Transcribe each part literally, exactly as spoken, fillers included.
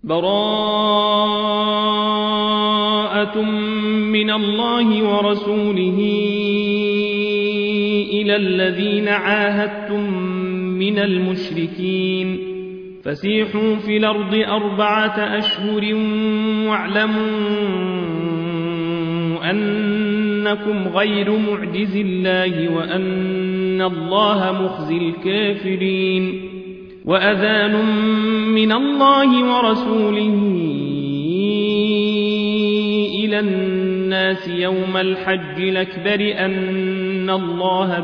براءة من الله ورسوله إلى الذين عاهدتم من المشركين فسيحوا في الأرض أربعة أشهر واعلموا أنكم غير معجز الله وأن الله مخزي الكافرين وأذان من الله ورسوله إلى الناس يوم الحج الأكبر أن الله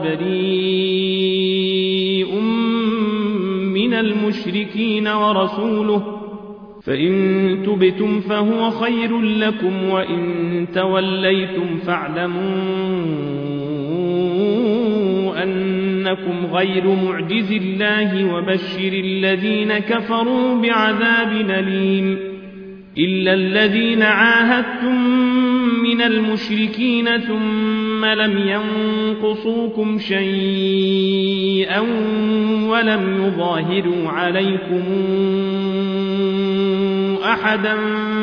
بريء من المشركين ورسوله فإن تبتم فهو خير لكم وإن توليتم فاعلموا أنكم غير معجز الله وبشر الذين كفروا بعذاب أليم إلا الذين عاهدتم من المشركين ثم لم ينقصوكم شيئا ولم يظاهروا عليكم أحدا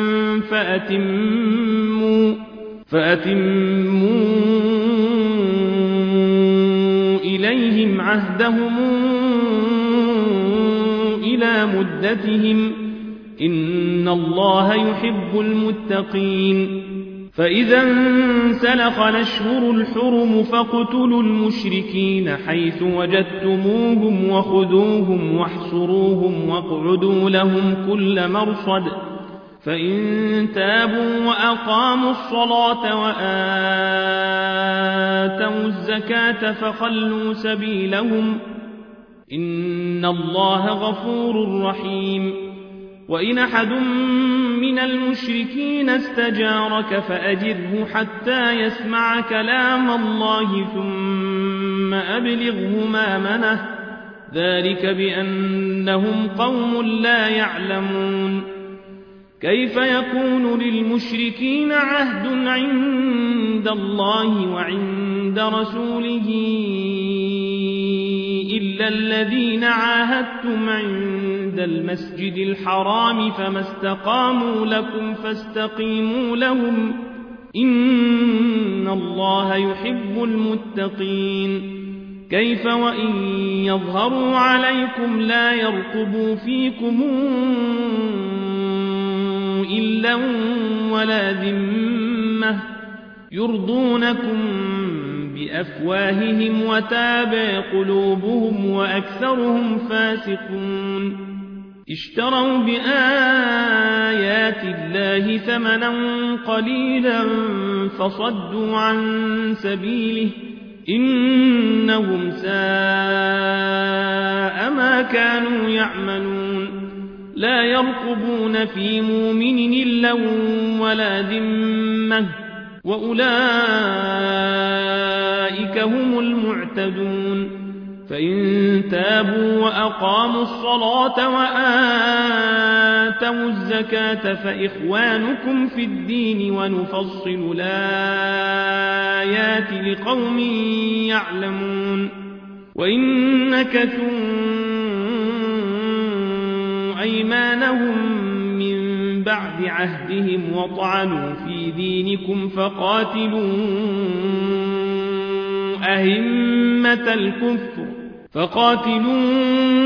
فأتموا, فأتموا إليهم عهدهم إلى مدتهم إن الله يحب المتقين فإذا انسلخ الأشهر الحرم فاقتلوا المشركين حيث وجدتموهم وخذوهم واحصروهم واقعدوا لهم كل مرصد فإن تابوا وأقاموا الصلاة وآتوا الزكاة فخلوا سبيلهم إن الله غفور رحيم وإن أحد من المشركين استجارك فأجره حتى يسمع كلام الله ثم أبلغه مأمنه ذلك بأنهم قوم لا يعلمون كيف يكون للمشركين عهد عند الله وعند رسوله إلا الذين عاهدتم عند المسجد الحرام فما استقاموا لكم فاستقيموا لهم إن الله يحب المتقين كيف وإن يظهروا عليكم لا يرقبوا فيكم إلا ولا ذمة يرضونكم بأفواههم وتابى قلوبهم وأكثرهم فاسقون اشتروا بآيات الله ثمنا قليلا فصدوا عن سبيله إنهم ساء ما كانوا يعملون لا يرقبون في مؤمن إلا ولا ذمة وأولئك هم المعتدون فإن تابوا وأقاموا الصلاة وآتوا الزكاة فإخوانكم في الدين ونفصل الآيات لقوم يعلمون وإن نكثوا أيمانهم من بعد عهدهم وطعنوا في دينكم فقاتلوا أئمة الكفر فقاتلوا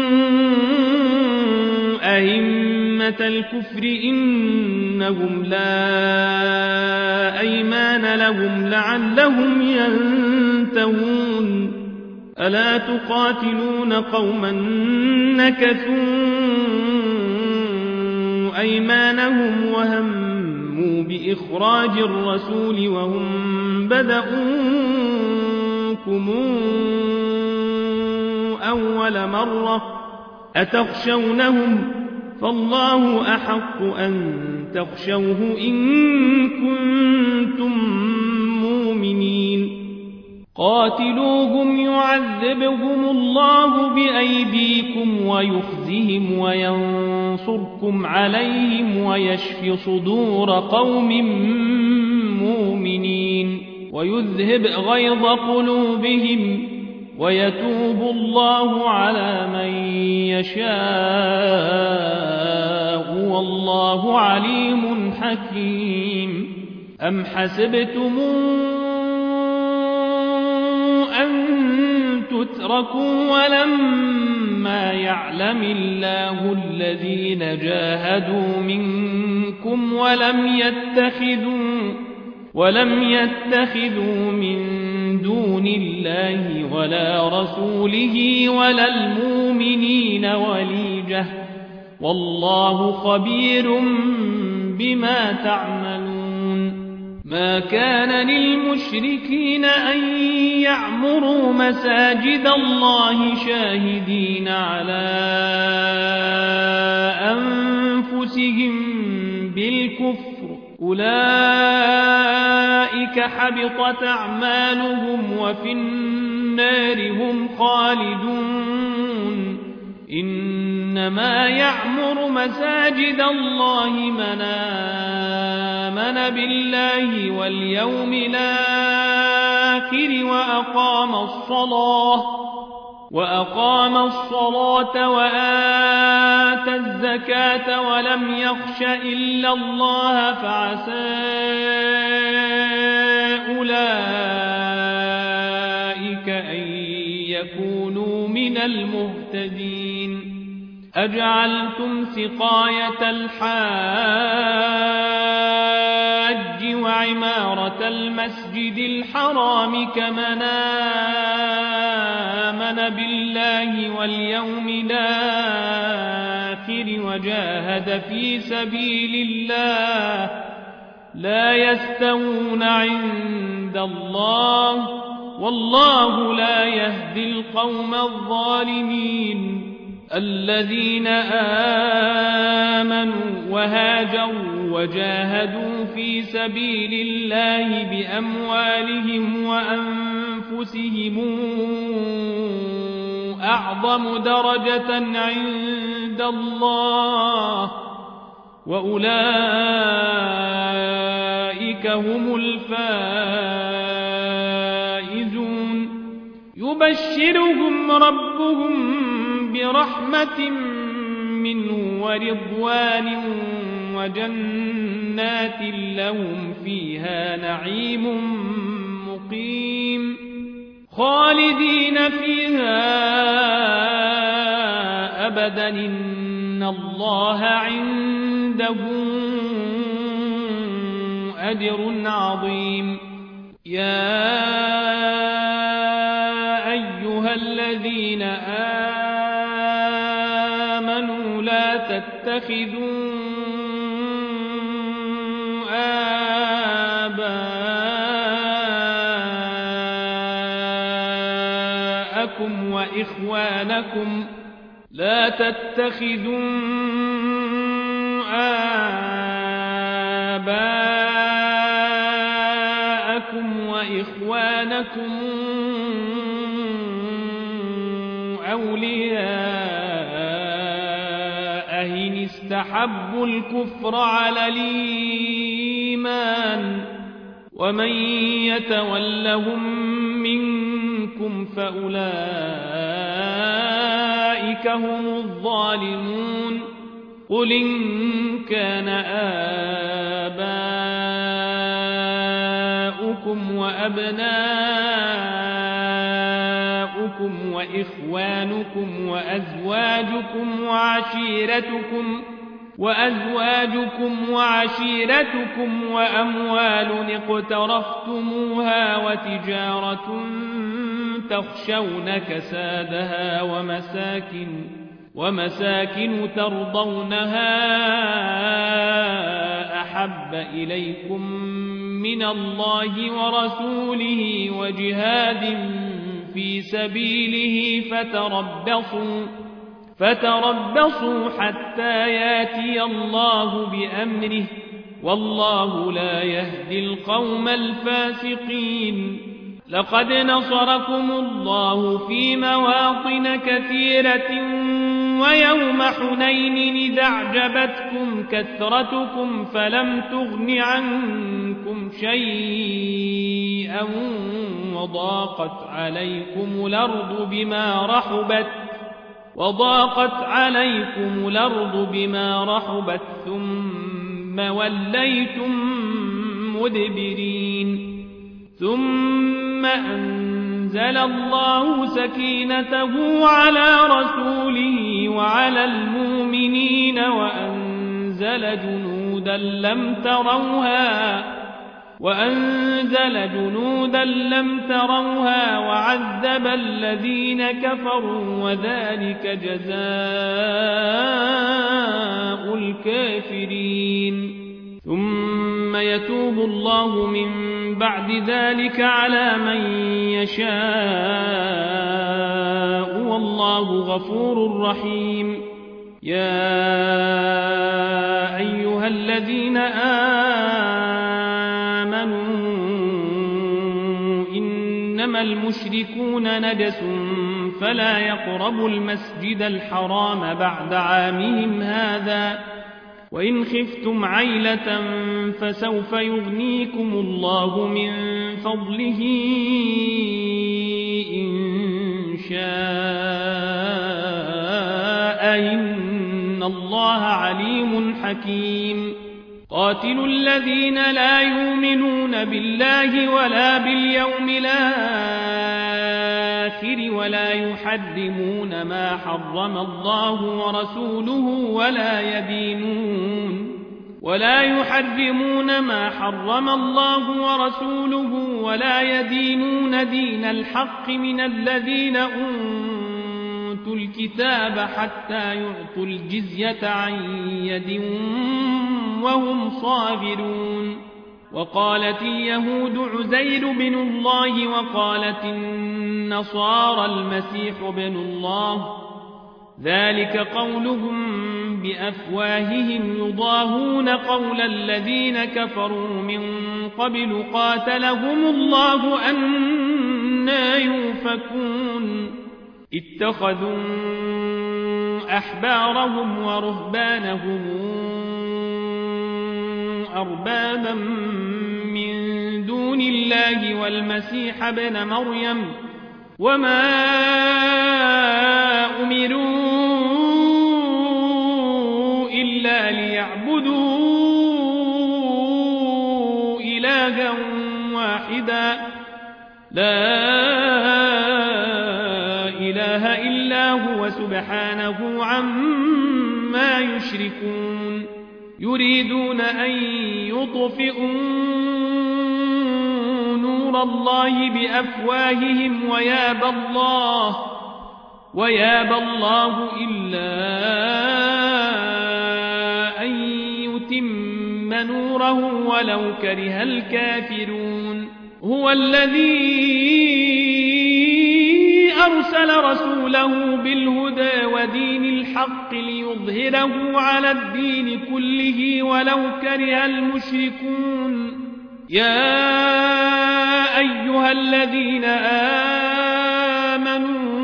أئمة الكفر إنهم لا أيمان لهم لعلهم ينتهون ألا تقاتلون قوما نكثوا أيمانهم وهموا بإخراج الرسول وهم بدؤوكم أول مرة أتخشونهم فالله أحق أن تخشوه إن كنتم مؤمنين قاتلوهم يعذبهم الله بأيديكم ويخزهم وينصركم عليهم ويشفي صدور قوم مؤمنين ويذهب غيظ قلوبهم ويتوب الله على من يشاء والله عليم حكيم. أم حسبتم أن تتركوا ولما يعلم الله الذين جاهدوا منكم ولم يتخذوا ولم يتخذوا من دون الله ولا رسوله ولا المؤمنين وليجة والله خبير بما تعملون. ما كان للمشركين أن يعمروا مساجد الله شاهدين على أنفسهم بالكفر أولئك حبطت أعمالهم وفي النار هم خالدون. إنما يعمر مساجد الله من آمن بالله واليوم الآخر وأقام الصلاة وأقام الصلاة وآتى الزكاة ولم يخش إلا الله فعسى أولئك أن يكونوا من المهتدين. أجعلتم سقاية الحاج وعمارة المسجد الحرام كمن آمن بالله واليوم الآخر وجاهد في سبيل الله لا يستوون عند الله والله لا يهدي القوم الظالمين. الذين آمنوا وهاجروا وجاهدوا في سبيل الله بأموالهم وأنفسهم أعظم درجة عند الله وأولئك هم الفائزون. يبشرهم ربهم برحمة منه ورضوان وجنات لهم فيها نعيم مقيم خالدين فيها أبدا إن الله عنده أجر عظيم. يا أيها الذين آمنوا لا تتخذوا آباءكم وإخوانكم لا تتخذوا آباءكم وإخوانكم أولياء إن استحبوا الكفر على الإيمان ومن يتولهم منكم فأولئك هم الظالمون. قل إن كان آباؤكم وأبناؤكم وإخوانكم وأزواجكم وعشيرتكم وأزواجكم وعشيرتكم وأموال اقترفتموها وتجارة تخشون كسادها ومساكن ومساكن ترضونها أحب إليكم من الله ورسوله وجهاد في سبيله فتربصوا فتربصوا حتى ياتي الله بأمره والله لا يهدي القوم الفاسقين. لقد نصركم الله في مواطن كثيرة ويوم حنين إذ أعجبتكم كثرتكم فلم تغن عنكم شيئا وضاقت عليكم الأرض بما رحبت وضاقت عليكم الأرض بما رحبت ثم وليتم مدبرين ثم أنزل الله سكينته على رسوله وعلى المؤمنين وأنزل جنودا لم تروها وأنزل جنودا لم تروها وعذب الذين كفروا وذلك جزاء الكافرين ثم يتوب الله من بعد ذلك على من يشاء والله غفور رحيم يا أيها الذين آمنوا إنما المشركون نجس فلا يقربوا المسجد الحرام بعد عامهم هذا وإن خفتم عيلة فسوف يغنيكم الله من فضله إن شاء إن الله عليم حكيم قاتلوا الذين لا يؤمنون بالله ولا باليوم الآخر ولا يحرمون ما حرم الله ورسوله ولا يدينون ولا يحرمون ما حرم الله ورسوله ولا يدينون دين الحق من الذين أوتوا الكتاب حتى يعطوا الجزية عن يد وهم صاغرون وقالت اليهود عزير بن الله وقالت النصارى المسيح بن الله ذلك قولهم بأفواههم يضاهون قول الذين كفروا من قبل قاتلهم الله أنى يؤفكون اتخذوا أحبارهم ورهبانهم أربابا من دون الله والمسيح ابن مريم وما أمروا إلا ليعبدوا إلها واحدا لا إله إلا هو سبحانه عما يشركون يريدون أن يطفئوا نور الله بأفواههم ويابى الله ويابى الله إلا أن يتم نوره ولو كره الكافرون هو الذي أرسل رسوله بالهدى ودين الحق ليظهره على الدين كله ولو كره المشركون يا أيها الذين آمنوا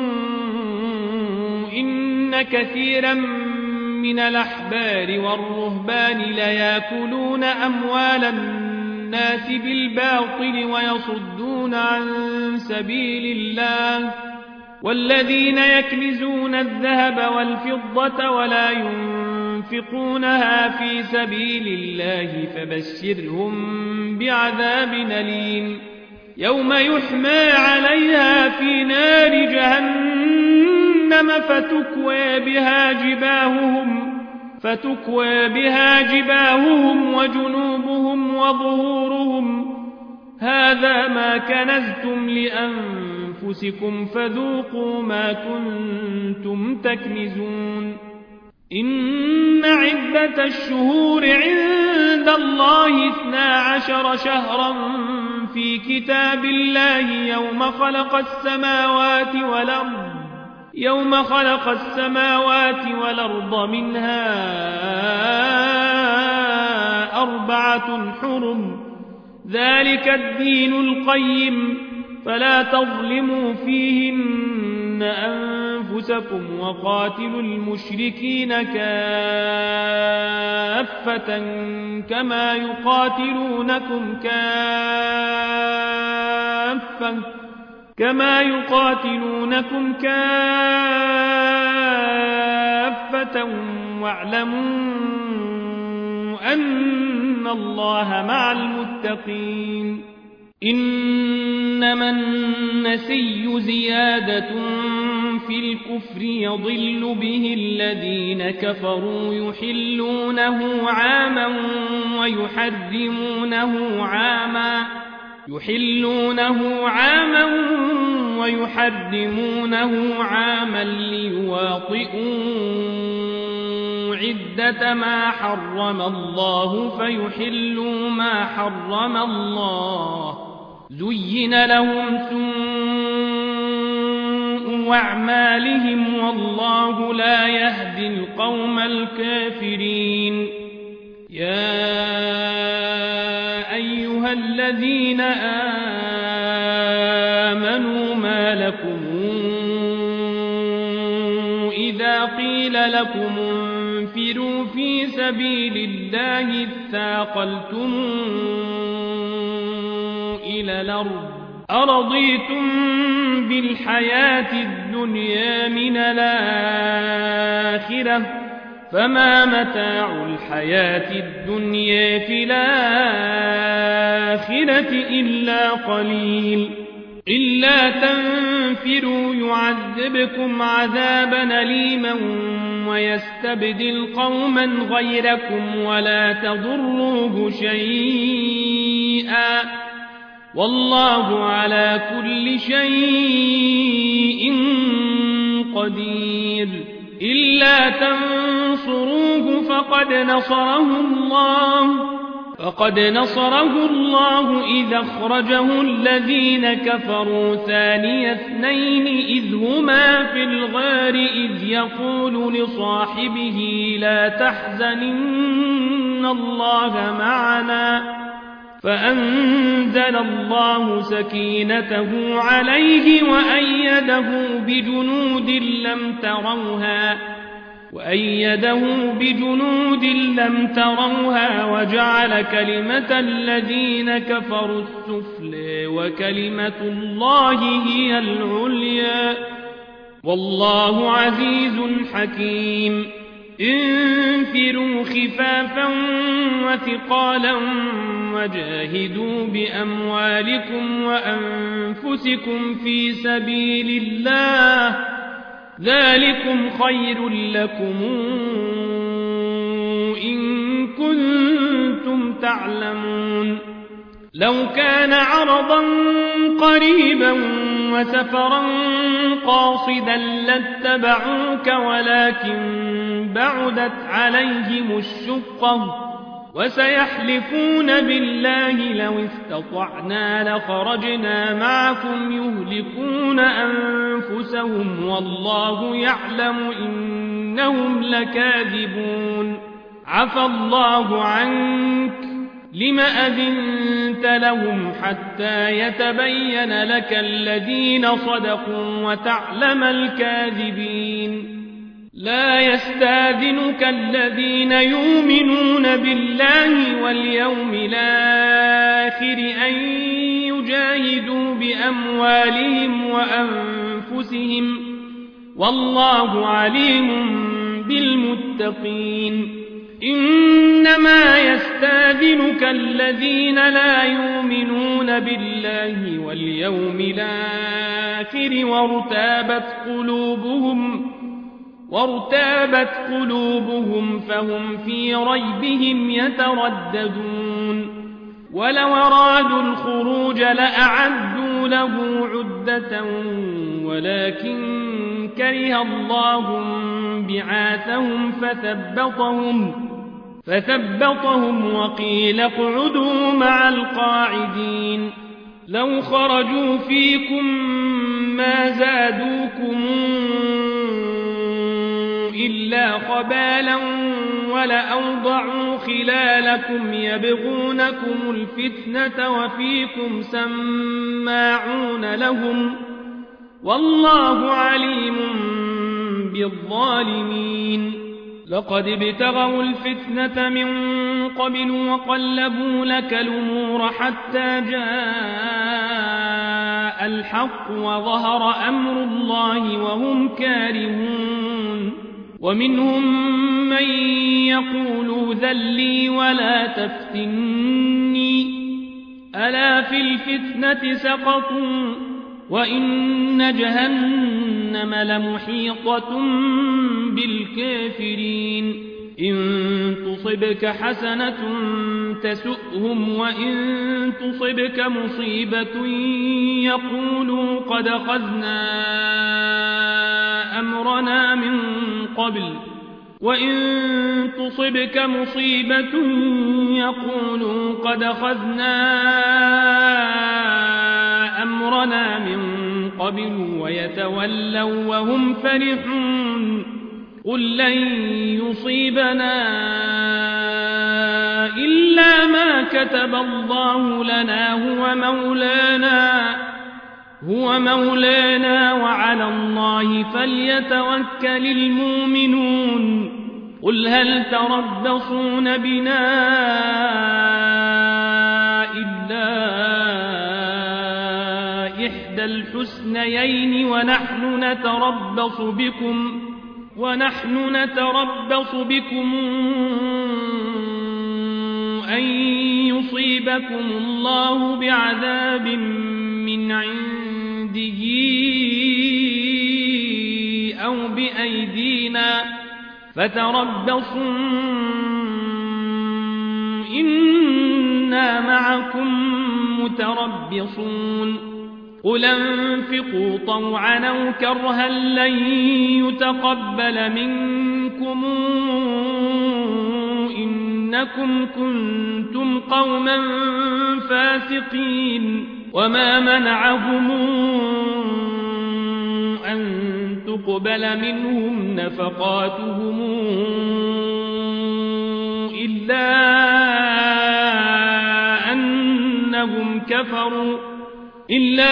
إن كثيرا من الأحبار والرهبان ليأكلون أموال الناس بالباطل ويصدون عن سبيل الله والذين يكنزون الذهب والفضة ولا ينفقونها في سبيل الله فبشرهم بعذاب أليم يوم يحمى عليها في نار جهنم فتكوى بها جباههم فتكوى بها جباههم وجنوبهم وظهورهم هذا ما كنزتم لأنفسكم فذوقوا ما كنتم تكنزون إن عدة الشهور عند الله اثنا عشر شهرا في كتاب الله يوم خلق السماوات والأرض يوم خلق السماوات والأرض منها أربعة حرم ذلك الدين القيم فلا تظلموا فيهن أنفسكم وقاتلوا المشركين كافة كما يقاتلونكم كافة كما يقاتلونكم كافة كافة واعلموا أن الله مع المتقين إنما النسي زيادة في الكفر يضل به الذين كفروا يحلونه عاما ويحرمونه عاما يحلونه عاما ويحرمونه عاما ليواطئوا عدة ما حرم الله فيحلوا ما حرم الله زين لهم سوء أعمالهم والله لا يهدي القوم الكافرين يا أيها الذين آمنوا ما لكم إذا قيل لكم انفروا في سبيل الله اثاقلتم إلى الأرض أرضيتم بالحياة الدنيا من الآخرة فما متاع الحياة الدنيا في الآخرة إلا قليل إلا تنفروا يعذبكم عذابا أليما ويستبدل قوما غيركم ولا تضروه شيئا والله على كل شيء قدير إلا تنصروه فقد نصره الله فقد نصره الله إذ أخرجه الذين كفروا ثاني اثنين إذ هما في الغار إذ يقول لصاحبه لا تحزن إن الله معنا فأنزل الله سكينته عليه وأيده بجنود لم تروها وأيده بجنود لم تروها وجعل كلمة الذين كفروا السفلى وكلمة الله هي العليا والله عزيز حكيم انفروا خفافا وثقالا وجاهدوا بأموالكم وأنفسكم في سبيل الله ذلكم خير لكم إن كنتم تعلمون لو كان عرضا قريبا وسفرا قاصدا لاتبعوك ولكن بعدت عليهم الشقة وسيحلفون بالله لو استطعنا لخرجنا معكم يهلكون أنفسهم والله يعلم إنهم لكاذبون عفى الله عنك لم أذنت لهم حتى يتبين لك الذين صدقوا وتعلم الكاذبين لا يستاذنك الذين يؤمنون بالله واليوم الآخر أن يجاهدوا بأموالهم وأنفسهم والله عليم بالمتقين إنما يستاذنك الذين لا يؤمنون بالله واليوم الآخر وارتابت قلوبهم وارتابت قلوبهم فهم في ريبهم يترددون ولو أرادوا الخروج لأعدوا له عدة ولكن كره الله بعاثهم فثبطهم فثبطهم وقيل اقعدوا مع القاعدين لو خرجوا فيكم ما زادوكم إلا خبالا ولأوضعوا خلالكم يبغونكم الفتنة وفيكم سماعون لهم والله عليم بالظالمين لقد ابتغوا الفتنة من قبل وقلبوا لك الأمور حتى جاء الحق وظهر أمر الله وهم كارهون ومنهم من يقول ذلي ولا تفتني ألا في الفتنة سقطوا وإن جهنم لمحيطة بالكافرين إن تصبك حسنة تسؤهم وإن تصبك مصيبة يقولوا قد أخذنا أمرنا من قبل وإن تصبك مصيبة يقولوا قد أخذنا أمرنا من قبل ويتولوا وهم فرحون قل لن يصيبنا إلا ما كتب الله لنا هو مولانا هو مولانا وعلى الله فليتوكل المؤمنون قل هل تربصون بنا إلا إحدى الحسنيين ونحن نتربص بكم ونحن نتربص بكم أن يصيبكم الله بعذاب من عنده أو بأيدينا فتربصوا إنا معكم متربصون قل انفقوا طوعا أو كرها لن يتقبل منكم إنكم كنتم قوما فاسقين وما منعهم أن تقبل منهم نفقاتهم إلا أنهم كفروا إلا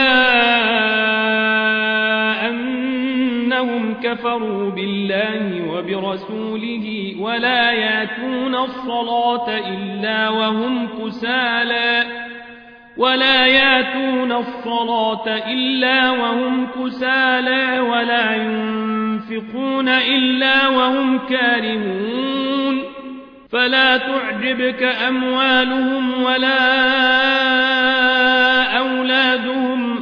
أنهم كفروا بالله وبرسوله ولا يأتون الصلاة إلا وهم كسالى ولا يأتون الصلاة إلا وهم كسالى ولا ينفقون إلا وهم كارهون فلا تعجبك أموالهم ولا أولادهم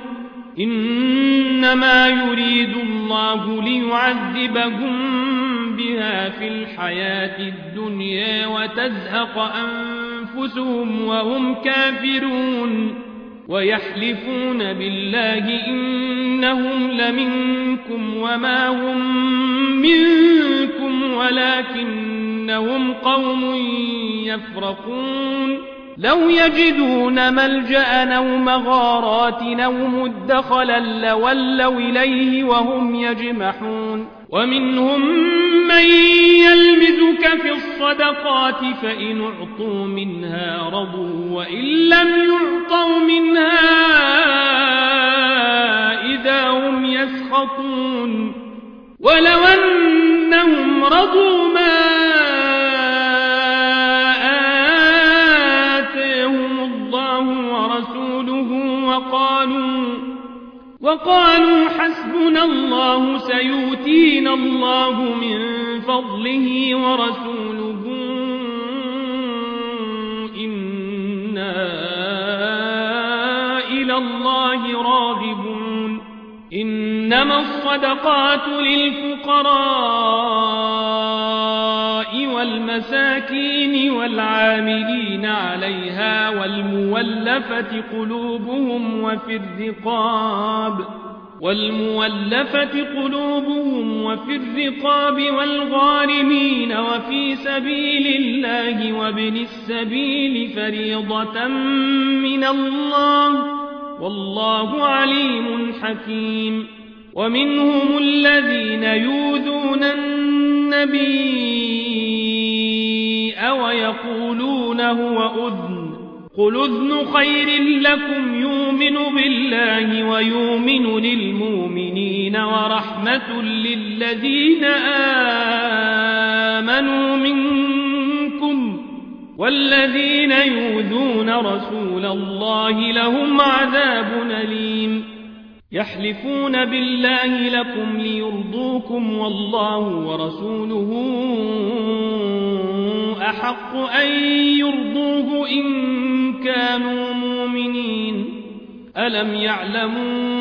إنما يريد الله ليعذبهم بها في الحياة الدنيا وتزهق أنفسهم وهم كافرون ويحلفون بالله إنهم لمنكم وما هم منكم ولكنهم قوم يفرقون لو يجدون ملجأ أو مغارات أو مدخلا لولوا إليه وهم يجمحون ومنهم من يلمزك في الصدقات فإن أعطوا منها رضوا وإن لم يعطوا منها إذا هم يسخطون ولو أنهم رضوا ما وقالوا, وقالوا حسبنا الله سيؤتينا الله من فضله ورسوله إنا إلى الله راغبون إنما الصدقات للفقراء والمساكين والعاملين عليها والمولفة قلوبهم وفي الرقاب والمولفة قلوبهم وفي الرقاب والغارمين وفي سبيل الله وابن السبيل فريضة من الله والله عليم حكيم ومنهم الذين يؤذون النبي ويقولون هو أذن قل أذن خير لكم يؤمن بالله ويؤمن للمؤمنين ورحمة للذين آمنوا منكم والذين يؤذون رسول الله لهم عذاب أليم يحلفون بالله لكم ليرضوكم والله ورسوله أحق أن يرضوه إن كانوا مؤمنين ألم يعلموا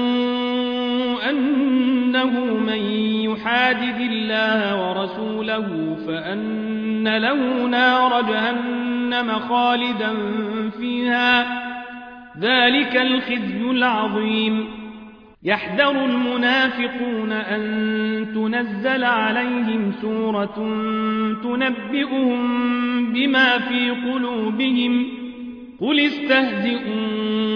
أنه من يحادد الله ورسوله فأن له نار جهنم خالدا فيها ذلك الخزي العظيم يحذر المنافقون أن تنزل عليهم سورة تنبئهم بما في قلوبهم قل استهزئوا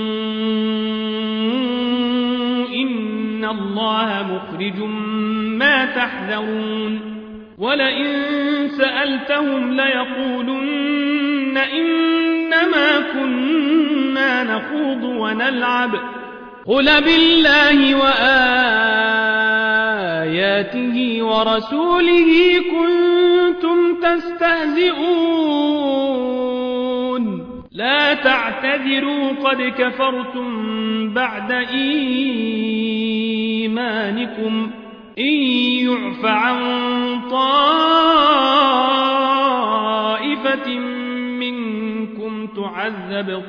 إن الله مخرج ما تحذرون ولئن سألتهم ليقولن إنما كنا نخوض ونلعب قل بالله وآياته ورسوله كنتم تستهزئون لا تعتذروا قد كفرتم بعد إيمانكم إن يعف عن طائفة منكم تعذب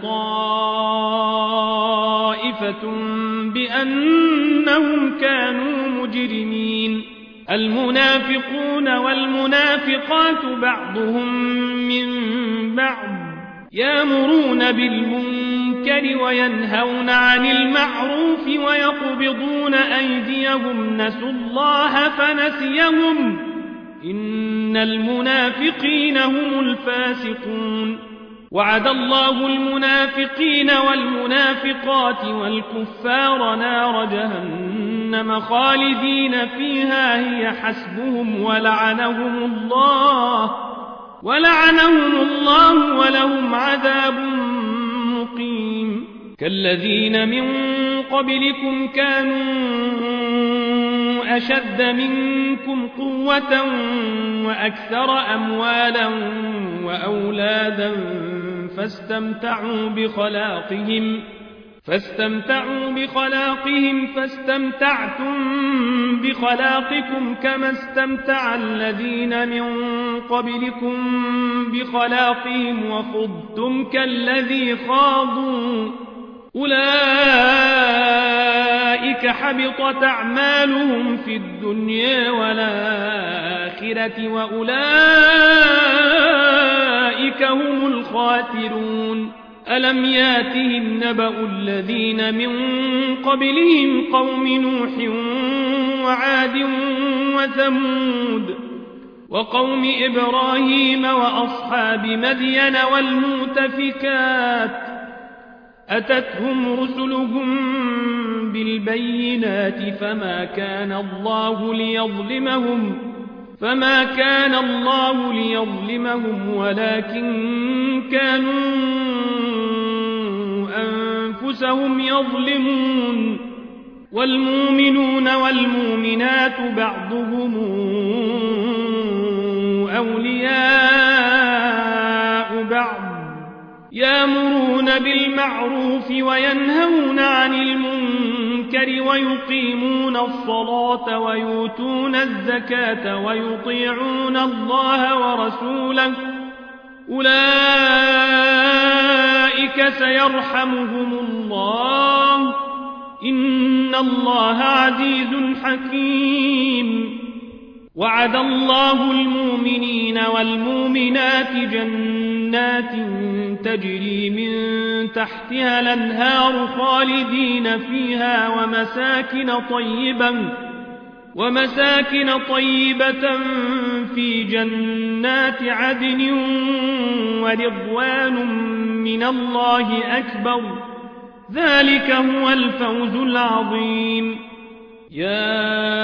طائفة بأنهم كانوا مجرمين المنافقون والمنافقات بعضهم من بعض يأمرون بالمنكر وينهون عن المعروف ويقبضون أيديهم نسوا الله فنسيهم إن المنافقين هم الفاسقون وعد الله المنافقين والمنافقات والكفار نار جهنم خالدين فيها هي حسبهم ولعنهم الله ولعنهم الله ولهم عذاب مقيم كالذين من قبلكم كانوا أشد منكم قوة وأكثر أموالا وأولادا فاستمتعوا بخلاقهم فاستمتعوا بخلاقهم فاستمتعتم بخلاقكم كما استمتع الذين من قبلكم بخلاقهم وخضتم كالذي خاضوا أولئك حبطت أعمالهم في الدنيا والآخرة وأولئك هم الخاسرون ألم ياتهم نبأ الذين من قبلهم قوم نوح وعاد وثمود وقوم إبراهيم وأصحاب مدين والمؤتفكات أتتهم رسلهم بالبينات فما كان الله ليظلمهم فما كان الله ليظلمهم ولكن كانوا أنفسهم يظلمون والمؤمنون والمؤمنات بعضهم أولياء بعض يأمرون بالمعروف وينهون عن المنكر ويقيمون الصلاة ويؤتون الزكاة ويطيعون الله ورسوله أولئك سيرحمهم الله إن الله عزيز حكيم وعد الله المؤمنين والمؤمنات جنات تجري من تحتها الأنهار خالدين فيها ومساكن طيبة ومساكن طيبة في جنات عدن ورضوان من الله أكبر ذلك هو الفوز العظيم يا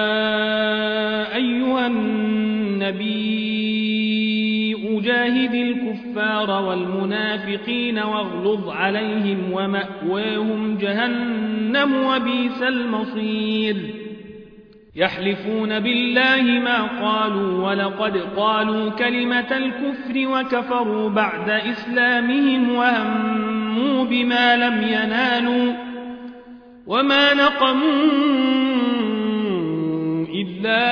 أيها النبي أجاهد الكفار والمنافقين واغلظ عليهم ومأواهم جهنم وبئس المصير يحلفون بالله ما قالوا ولقد قالوا كلمة الكفر وكفروا بعد إسلامهم وهموا بما لم ينالوا وما نقموا إلا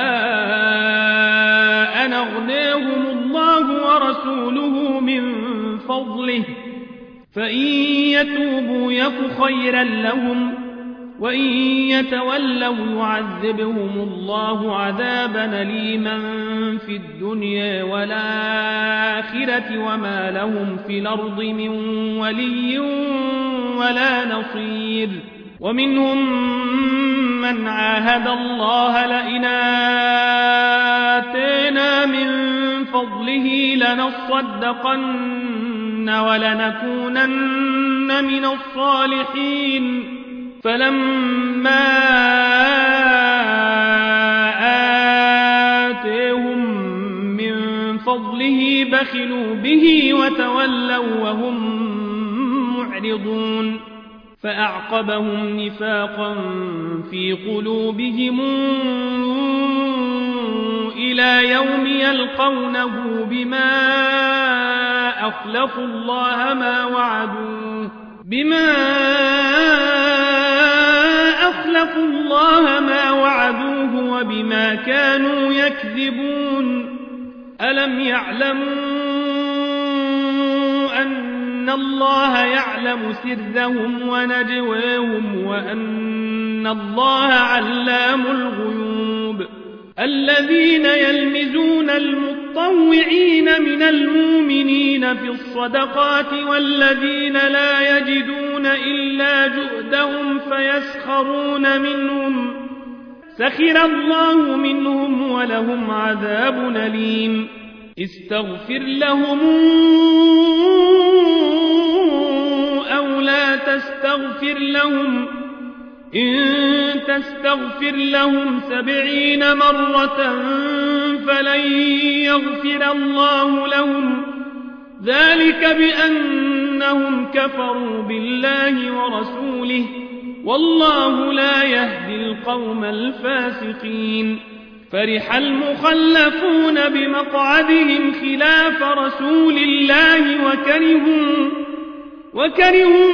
أن أغناهم الله ورسوله من فضله فإن يتوبوا يك خيرا لهم وإن يتولوا يعذبهم الله عذابا أليما في الدنيا والآخرة وما لهم في الأرض من ولي ولا نصير. ومنهم من عاهد الله لئن آتينا من فضله لنصدقن ولنكونن من الصالحين فلما آتيهم من فضله بخلوا به وتولوا وهم معرضون فأعقبهم نفاقا في قلوبهم إلى يوم يلقونه بما أخلفوا الله ما وعدوه بما أخلفوا الله ما وعدوه وبما كانوا يكذبون. ألم يعلموا أن الله يعلم سرهم ونجواهم وأن الله علام الغيوب. الذين يلمزون المطوعين من المؤمنين في الصدقات والذين لا يجدون إلا جهدهم فيسخرون منهم سخر الله منهم ولهم عذاب أليم. استغفر لهم أو لا تستغفر لهم إن تستغفر لهم سبعين مرة فلن يغفر الله لهم ذلك بأنهم كفروا بالله ورسوله والله لا يهدي القوم الفاسقين. فرح المخلفون بمقعدهم خلاف رسول الله وكرهوا, وكرهوا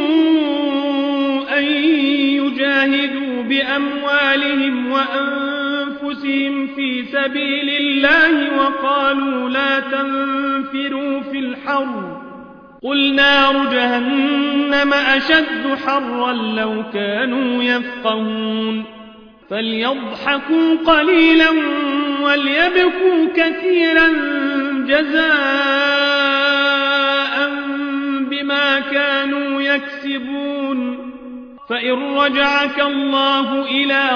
أن يجاهدوا بأموالهم وأنفسهم في سبيل الله وقالوا لا تنفروا في الحر قل نار جهنم أشد حرا لو كانوا يفقهون. فليضحكوا قليلا وليبكوا كثيرا جزاء بما كانوا يكسبون. فإن رجعك الله إلى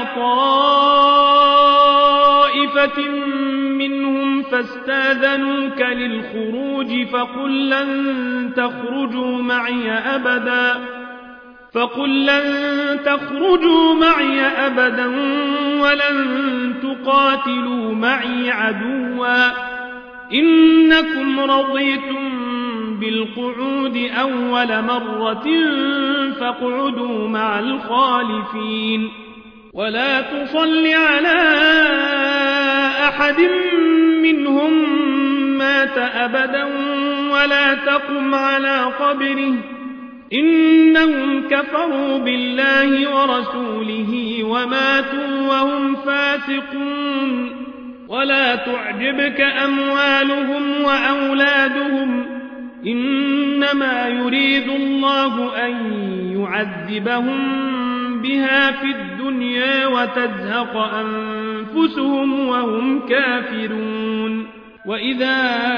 طائفة منهم فاستاذنوك للخروج فقل لن تخرجوا معي أبدا فقل لن تخرجوا معي أبدا ولن تقاتلوا معي عدوا إنكم رضيتم بالقعود أول مرة فاقعدوا مع الخالفين. ولا تصل على أحد منهم مات أبدا ولا تقم على قبره إنهم كفروا بالله ورسوله وماتوا وهم فاسقون. ولا تعجبك أموالهم وأولادهم إنما يريد الله أن يعذبهم بها في الدنيا وتزهق أنفسهم وهم كافرون. وإذا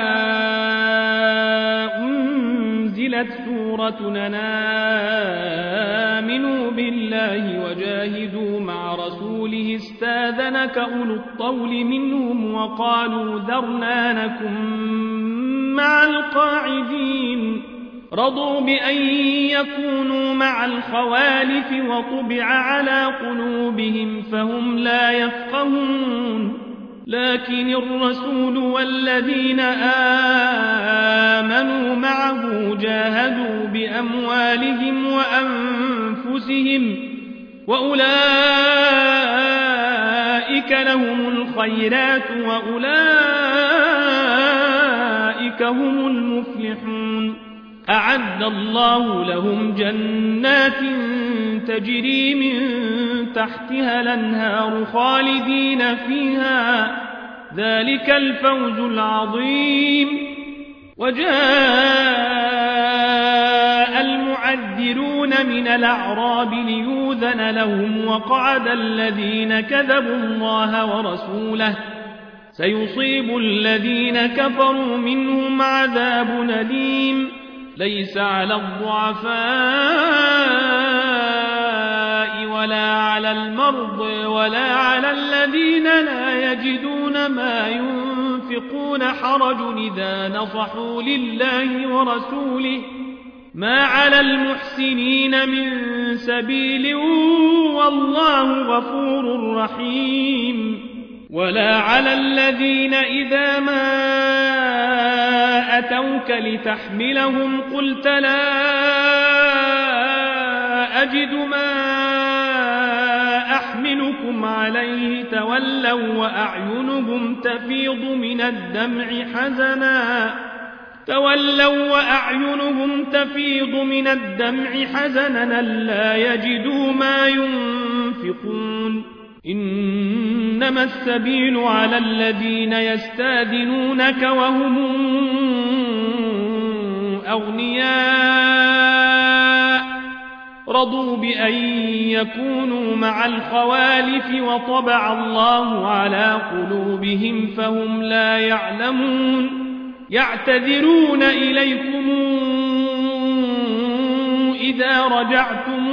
أنزلت سورة أن آمنوا بالله وجاهدوا مع رسوله استاذنك أولو الطول منهم وقالوا ذرنا نكن مع القاعدين. رضوا بأن يكونوا مع الخوالف وطبع على قلوبهم فهم لا يفقهون. لكن الرسول والذين آمنوا معه جاهدوا بأموالهم وأنفسهم وأولئك لهم الخيرات وأولئك هم المفلحون. أعد الله لهم جنات تجري من تحتها الأنهار خالدين فيها ذلك الفوز العظيم. وجاء المعذرون من الأعراب ليؤذن لهم وقعد الذين كذبوا الله ورسوله سيصيب الذين كفروا منهم عذاب أليم. ليس على الضعفاء ولا على المرضى ولا على الذين لا يجدون ما ينفقون حرج إذا نصحوا لله ورسوله ما على المحسنين من سبيل والله غفور رحيم. ولا على الذين إذا ما أتوك لتحملهم قلت لا أجد ما أحملكم عليه تولوا وأعينهم تفيض من الدمع حزنا تولوا وأعينهم تفيض من الدمع حزنا لا يجدوا ما ينفقون. إنما السبيل على الذين يستاذنونك وهم أغنياء رضوا بأن يكونوا مع الخوالف وطبع الله على قلوبهم فهم لا يعلمون. يعتذرون إليكم إذا رجعتم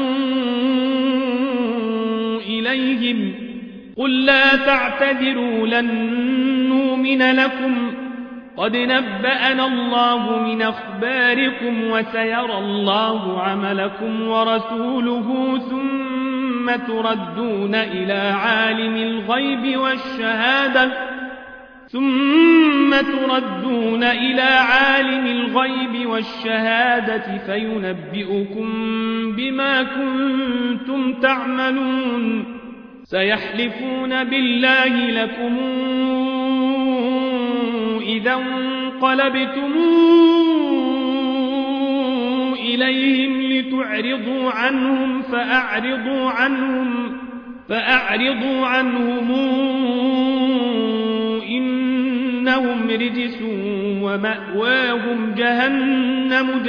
إليهم قل لا تعتذروا لن نؤمن لكم قد نبأنا الله من أخباركم وسيرى الله عملكم ورسوله ثم تردون إلى عالم الغيب والشهادة ثم تردون إلى عالم الغيب والشهادة فينبئكم بما كنتم تعملون. سيحلفون بالله لكم إذا انقلبتم إليهم لتعرضوا عنهم فأعرضوا عنهم فأعرضوا عنهم إنهم رجس ومأواهم جهنم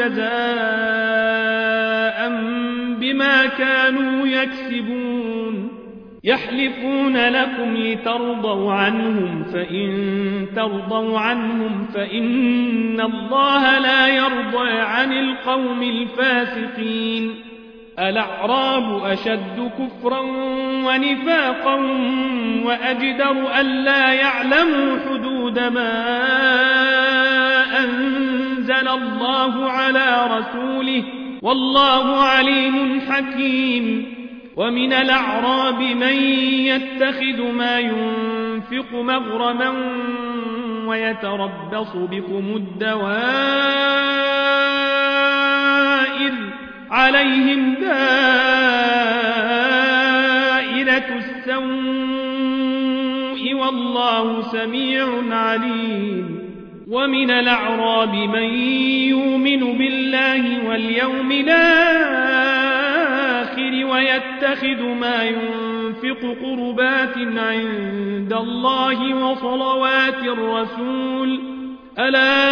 جزاء بما كانوا يكسبون. يحلفون لكم لترضوا عنهم فإن ترضوا عنهم فإن الله لا يرضى عن القوم الفاسقين. الأعراب أشد كفرا ونفاقا وأجدر ألا يعلموا حدود ما أنزل الله على رسوله والله عليم حكيم. ومن الأعراب من يتخذ ما ينفق مغرما ويتربص بكم الدوائر عليهم دائرة السوء والله سميع عليم. ومن الأعراب من يؤمن بالله واليوم الآخر ويتخذ ما ينفق قربات عند الله وصلوات الرسول ألا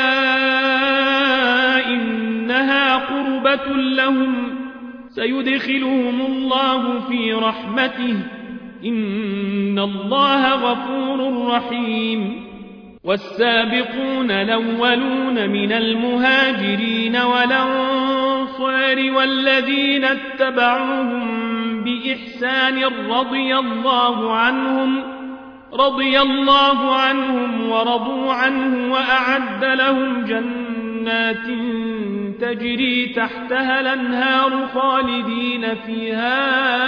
إنها قربة لهم سيدخلهم الله في رحمته إن الله غفور رحيم. والسابقون الأولون من المهاجرين والأنصار والذين اتبعوهم بإحسان رضي الله عنهم رضي الله عنهم ورضوا عنه وأعد لهم جنات تجري تحتها الأنهار خالدين فيها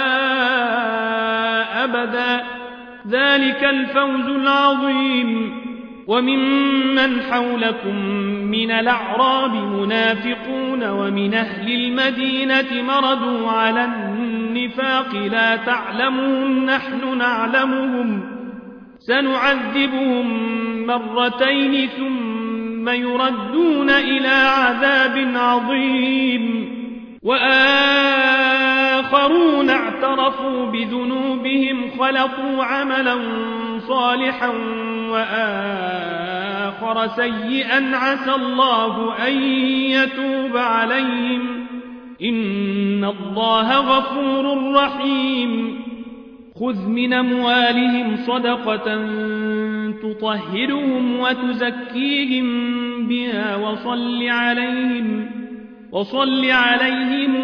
أبدا ذلك الفوز العظيم. وممن حولكم من الأعراب منافقون ومن أهل المدينة مردوا على النفاق لا تعلمهم نحن نعلمهم سنعذبهم مرتين ثم ثم يردون إلى عذاب عظيم. وآخرون اعترفوا بذنوبهم خلقوا عملا صالحا وآخر سيئا عسى الله أن يتوب عليهم إن الله غفور رحيم. خذ من أموالهم صدقة تطهرهم وتزكيهم بها وصل عليهم وصل عليهم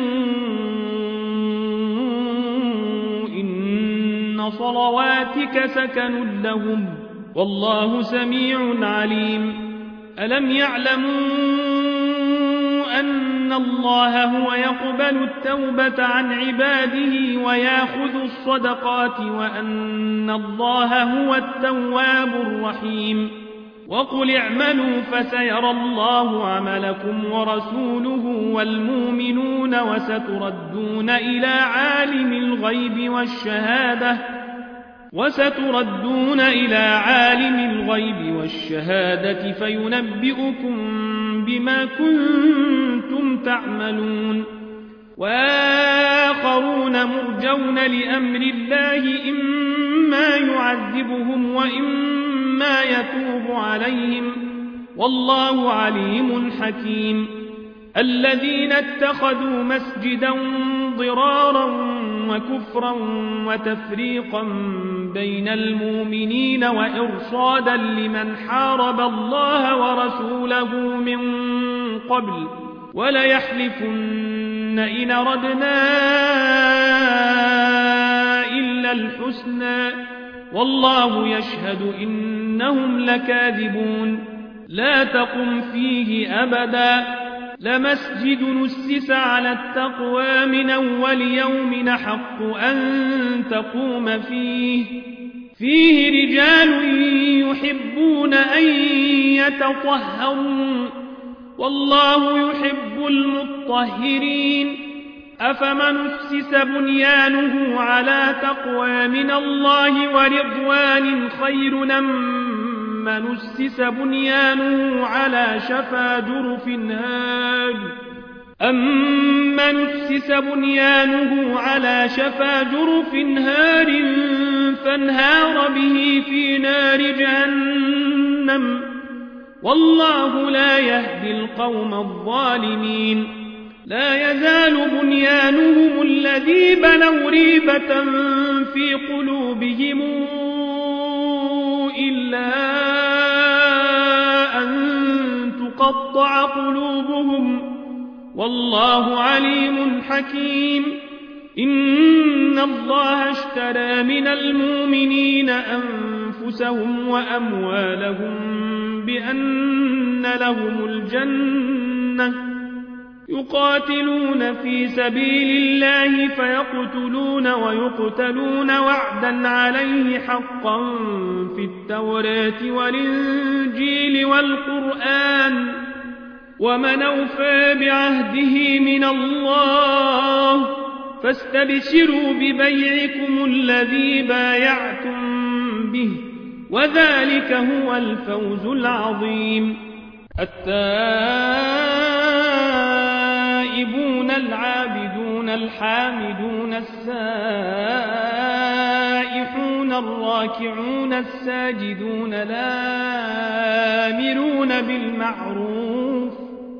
إن صلواتك سكن لهم والله سميع عليم. ألم يعلموا أن الله هو يقبل التوبة عن عباده ويأخذ الصدقات وأن الله هو التواب الرحيم. وقل اعملوا فسيرى الله عملكم ورسوله والمؤمنون وستردون إلى عالم الغيب والشهادة وستردون إلى عالم الغيب والشهادة فينبئكم بما كنتم تعملون. وآخرون مرجون لأمر الله إما يعذبهم وإما يتوب عليهم والله عليم حكيم. الذين اتخذوا مسجدا ضرارا وكفرا وتفريقا بين المؤمنين وإرصادا لمن حارب الله ورسوله من قبل وليحلفن إن أردنا إلا الحسنى والله يشهد إنهم لكاذبون. لا تقم فيه أبدا لمسجد نسس على التقوى من أول يوم أحق أن تقوم فيه فيه رجال يحبون أن يتطهروا والله يحب المطهرين. أفمن أسس بنيانه على تقوى من الله ورضوان خير أم من أسس بنيانه على شفا جرف هار أمن أسس بنيانه على شفا جرف هار فانهار به في نار جهنم والله لا يهدي القوم الظالمين. لا يزال بنيانهم الذي بنوا ريبة في قلوبهم إلا أن تقطع قلوبهم والله عليم حكيم. إن الله اشترى من المؤمنين أنفسهم وأموالهم بأن لهم الجنة يقاتلون في سبيل الله فيقتلون ويقتلون وعدا عليه حقا في التوراة والإنجيل والقرآن ومن أوفى بعهده من الله فاستبشروا ببيعكم الذي بايعتم به وذلك هو الفوز العظيم. التائبون العابدون الحامدون السائحون الراكعون الساجدون الآمرون بالمعروف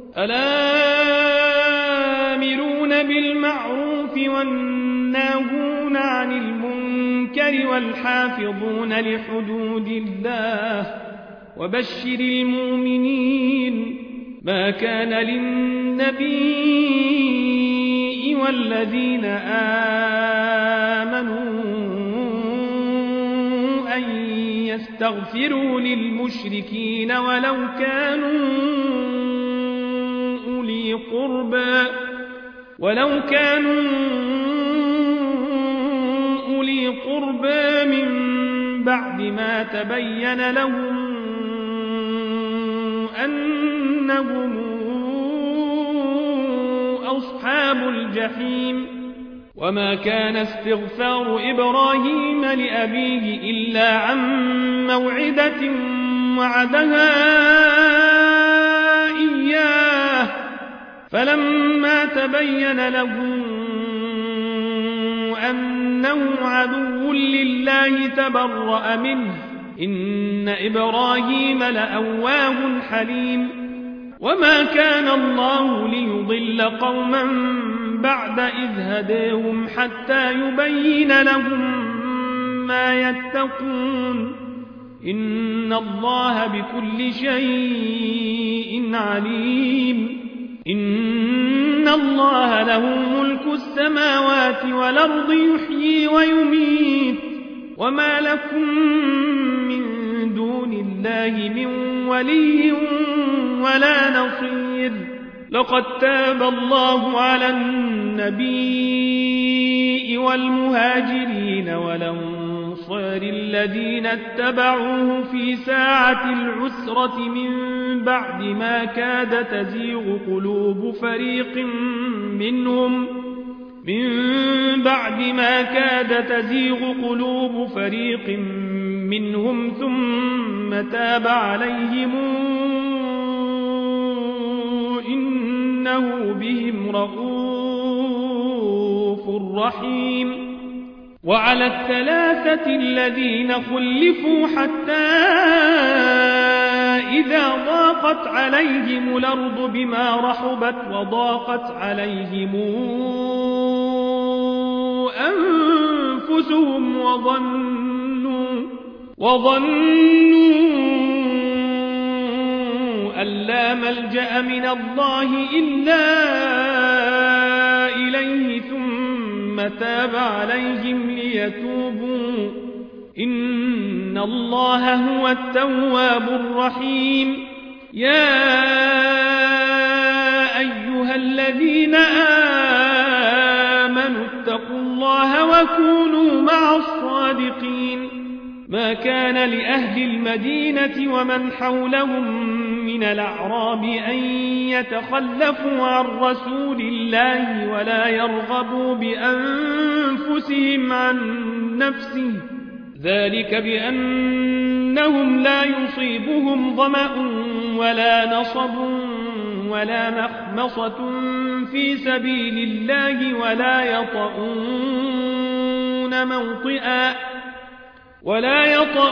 الآمرون بالمعروف والناهون عن المنكر والحافظون لحدود الله وبشر المؤمنين. ما كان للنبي والذين آمنوا أن يستغفروا للمشركين ولو كانوا أولي قربى ولو كانوا أولي قربى من بعد ما تبين لهم أنهم أصحاب الجحيم. وما كان استغفار إبراهيم لأبيه إلا عن موعدة وعدها فلما تبين له أنه عدو لله تبرأ منه إن إبراهيم لأواه حليم وما كان الله ليضل قوما بعد إذ هداهم حتى يبين لهم ما يتقون إن الله بكل شيء عليم إن الله له ملك السماوات والأرض يحيي ويميت وما لكم من دون الله من ولي ولا نصير لقد تاب الله على النبي والمهاجرين والأنصار الذين اتبعوه في ساعة العسرة من بعد ما كاد تزيغ قلوب فريق منهم من بعد ما كاد تزيغ قلوب فريق منهم ثم تاب عليهم إنه بهم رءوف رحيم وعلى الثلاثة الذين خلفوا حتى إذا ضاقت عليهم الأرض بما رحبت وضاقت عليهم أنفسهم وظنوا وظنوا أن لا ملجأ من الله إلا إليه ثم تاب عليهم ليتوبوا إن الله هو التواب الرحيم يا أيها الذين آمنوا اتقوا الله وكونوا مع الصادقين ما كان لأهل المدينة ومن حولهم من الأعراب أن يتخلفوا عن رسول الله ولا يرغبوا بأنفسهم عن نفسه ذلك بأنهم لا يصيبهم ظمأ ولا نصب ولا مخمصة في سبيل الله ولا يطؤون موطئا ولا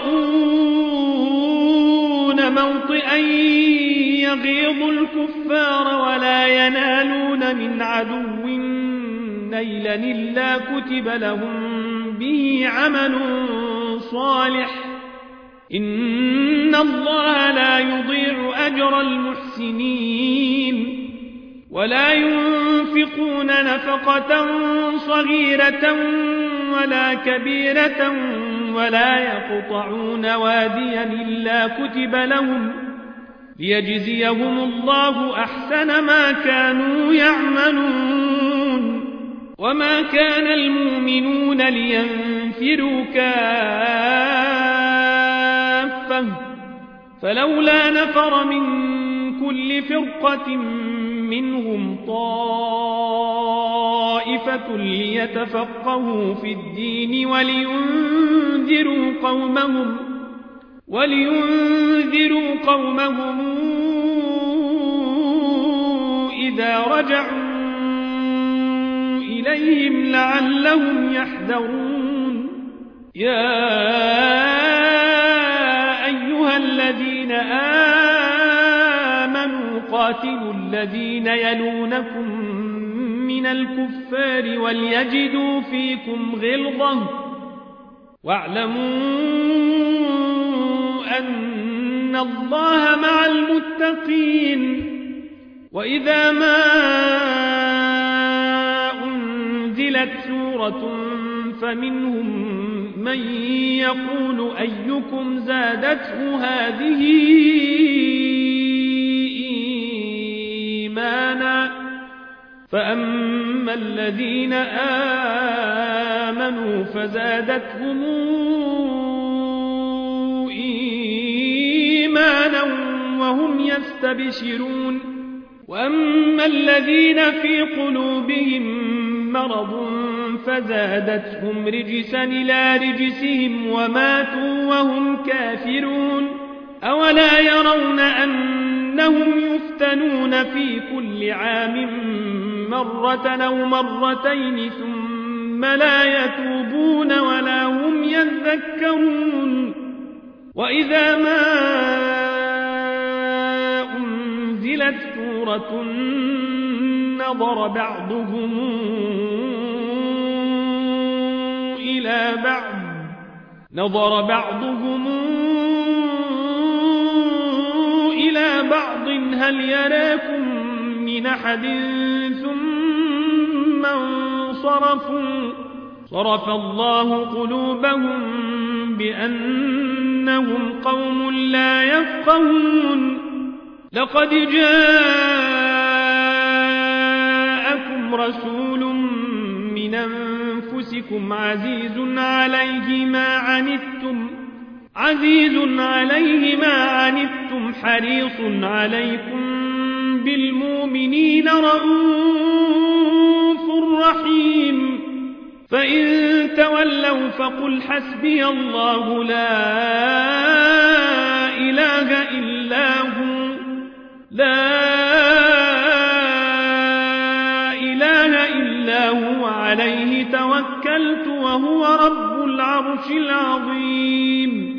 يطؤون موطئا يغيظ الكفار ولا ينالون من عدو نيلا إلا كتب لهم به عمل صالح إن الله لا يضيع أجر المحسنين ولا ينفقون نفقة صغيرة ولا كبيرة ولا يقطعون واديا إلا كتب لهم ليجزيهم الله أحسن ما كانوا يعملون وما كان المؤمنون لينفروا كافة فلولا نفر من كل فرقة منهم طائفة ليتفقهوا في الدين ولينذروا قومهم ولينذروا قومهم إذا رجعوا إليهم لعلهم يحذرون يا أيها الذين آمنوا قاتلوا الذين يلونكم من الكفار وليجدوا فيكم غلظة واعلموا أن الله مع المتقين وإذا ما أنزلت سورة فمنهم من يقول أيكم زادته هذه إيمانا فأما الذين آمنوا فزادتهم إيمانا وهم يستبشرون وأما الذين في قلوبهم مرض فزادتهم رجسا إلى رجسهم وماتوا وهم كافرون أولا يرون أن أنهم يفتنون في كل عام مرة أو مرتين ثم لا يتوبون ولا هم يذكرون وإذا ما أنزلت سورة نظر بعضهم إلى بعض نظر بعضهم إلى بعض هل يراكم من أحد ثم انصرفوا صرف الله قلوبهم بأنهم قوم لا يفقهون لقد جاءكم رسول من أنفسكم عزيز عليه ما عنتم عزيز عليه ما عنتم حريص عليكم بالمؤمنين رؤوف رحيم فإن تولوا فقل حسبي الله لا إله إلا هو لا إله إلا هو عليه توكلت وهو رب العرش العظيم